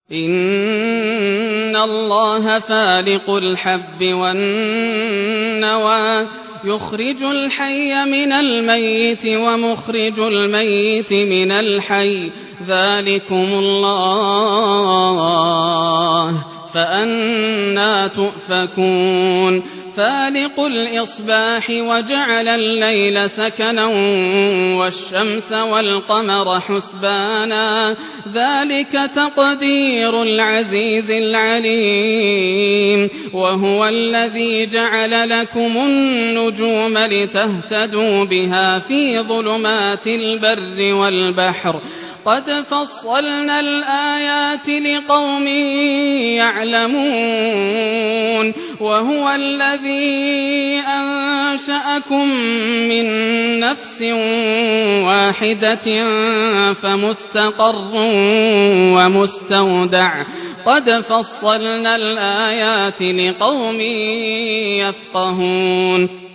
إن الله فالق الحب والنوى يخرج الحي من الميت ومخرج الميت من الحي ذلكم الله فأنى تؤفكون فالق الإصباح وجعل الليل سكنا والشمس والقمر حسبانا ذلك تقدير العزيز العليم وهو الذي جعل لكم النجوم لتهتدوا بها في ظلمات البر والبحر قد فصلنا الآيات لقوم يعلمون وهو الذي أنشأكم من نفس واحدة فمستقر ومستودع قد فصلنا الآيات لقوم يفقهون